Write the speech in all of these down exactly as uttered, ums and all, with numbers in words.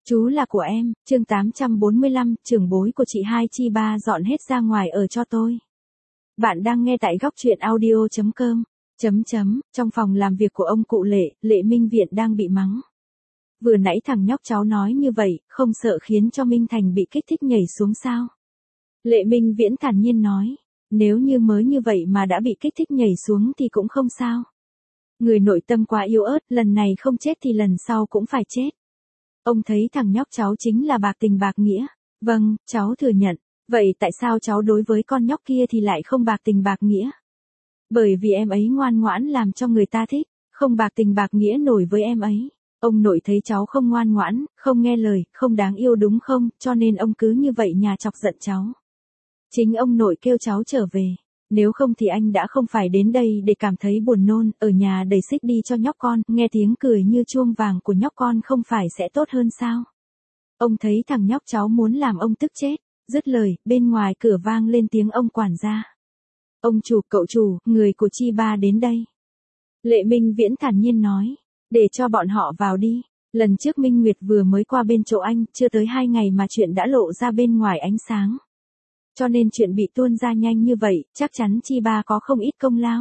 Chú là của em, chương tám trăm bốn mươi lăm, trưởng bối của chị hai chi ba dọn hết ra ngoài ở cho tôi. Bạn đang nghe tại góc truyện audio chấm com. Chấm chấm, trong phòng làm việc của ông cụ Lệ, Lệ Minh Viện đang bị mắng. Vừa nãy thằng nhóc cháu nói như vậy, không sợ khiến cho Minh Thành bị kích thích nhảy xuống sao? Lệ Minh Viễn thản nhiên nói, nếu như mới như vậy mà đã bị kích thích nhảy xuống thì cũng không sao. Người nội tâm quá yếu ớt, lần này không chết thì lần sau cũng phải chết. Ông thấy thằng nhóc cháu chính là bạc tình bạc nghĩa. Vâng, cháu thừa nhận. Vậy tại sao cháu đối với con nhóc kia thì lại không bạc tình bạc nghĩa? Bởi vì em ấy ngoan ngoãn làm cho người ta thích, không bạc tình bạc nghĩa nổi với em ấy. Ông nội thấy cháu không ngoan ngoãn, không nghe lời, không đáng yêu đúng không, cho nên ông cứ như vậy nhà chọc giận cháu. Chính ông nội kêu cháu trở về. Nếu không thì anh đã không phải đến đây để cảm thấy buồn nôn, ở nhà đẩy xích đi cho nhóc con, nghe tiếng cười như chuông vàng của nhóc con không phải sẽ tốt hơn sao? Ông thấy thằng nhóc cháu muốn làm ông tức chết, dứt lời, bên ngoài cửa vang lên tiếng ông quản gia. Ông chủ, cậu chủ, người của chi ba đến đây. Lệ Minh Viễn thản nhiên nói, để cho bọn họ vào đi. Lần trước Minh Nguyệt vừa mới qua bên chỗ anh, chưa tới hai ngày mà chuyện đã lộ ra bên ngoài ánh sáng. Cho nên chuyện bị tuôn ra nhanh như vậy, chắc chắn chi ba có không ít công lao.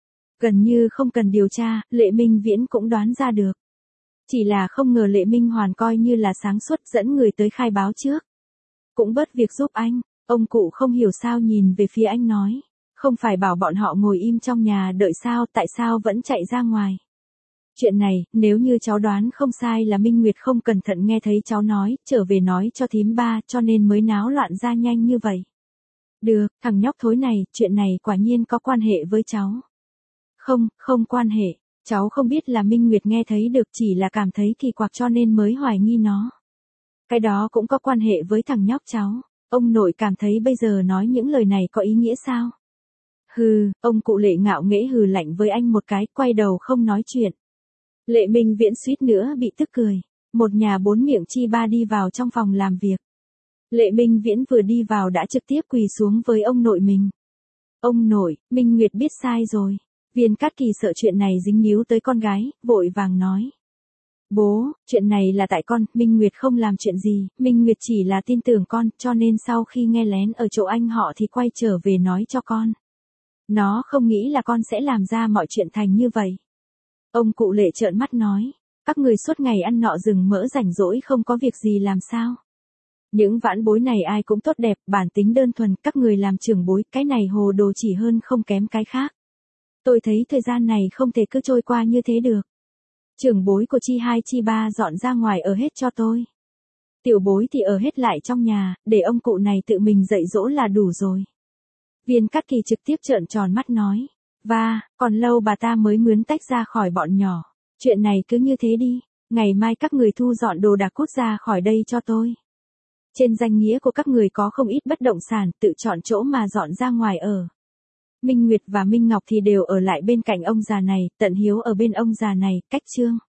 Gần như không cần điều tra, Lệ Minh Viễn cũng đoán ra được. Chỉ là không ngờ Lệ Minh Hoàn coi như là sáng suốt dẫn người tới khai báo trước. Cũng bớt việc giúp anh, ông cụ không hiểu sao nhìn về phía anh nói. Không phải bảo bọn họ ngồi im trong nhà đợi sao, tại sao vẫn chạy ra ngoài. Chuyện này, nếu như cháu đoán không sai là Minh Nguyệt không cẩn thận nghe thấy cháu nói, trở về nói cho thím ba cho nên mới náo loạn ra nhanh như vậy. Được, thằng nhóc thối này, chuyện này quả nhiên có quan hệ với cháu. Không, không quan hệ, cháu không biết là Minh Nguyệt nghe thấy được chỉ là cảm thấy kỳ quặc cho nên mới hoài nghi nó. Cái đó cũng có quan hệ với thằng nhóc cháu, ông nội cảm thấy bây giờ nói những lời này có ý nghĩa sao? Hừ, ông cụ Lệ ngạo nghễ hừ lạnh với anh một cái, quay đầu không nói chuyện. Lệ Minh Viễn suýt nữa bị tức cười, một nhà bốn miệng chi ba đi vào trong phòng làm việc. Lệ Minh Viễn vừa đi vào đã trực tiếp quỳ xuống với ông nội mình. Ông nội, Minh Nguyệt biết sai rồi. Viên Cát Kỳ sợ chuyện này dính níu tới con gái, vội vàng nói. Bố, chuyện này là tại con, Minh Nguyệt không làm chuyện gì, Minh Nguyệt chỉ là tin tưởng con, cho nên sau khi nghe lén ở chỗ anh họ thì quay trở về nói cho con. Nó không nghĩ là con sẽ làm ra mọi chuyện thành như vậy. Ông cụ Lệ trợn mắt nói, các người suốt ngày ăn nọ rừng mỡ rảnh rỗi không có việc gì làm sao. Những vãn bối này ai cũng tốt đẹp, bản tính đơn thuần, các người làm trưởng bối, cái này hồ đồ chỉ hơn không kém cái khác. Tôi thấy thời gian này không thể cứ trôi qua như thế được. Trưởng bối của chi hai chi ba dọn ra ngoài ở hết cho tôi. Tiểu bối thì ở hết lại trong nhà, để ông cụ này tự mình dạy dỗ là đủ rồi. Viên Cát Kỳ trực tiếp trợn tròn mắt nói, và, còn lâu bà ta mới mướn tách ra khỏi bọn nhỏ. Chuyện này cứ như thế đi, ngày mai các người thu dọn đồ đạc cút ra khỏi đây cho tôi. Trên danh nghĩa của các người có không ít bất động sản, tự chọn chỗ mà dọn ra ngoài ở. Minh Nguyệt và Minh Ngọc thì đều ở lại bên cạnh ông già này, Tận Hiếu ở bên ông già này, cách Trương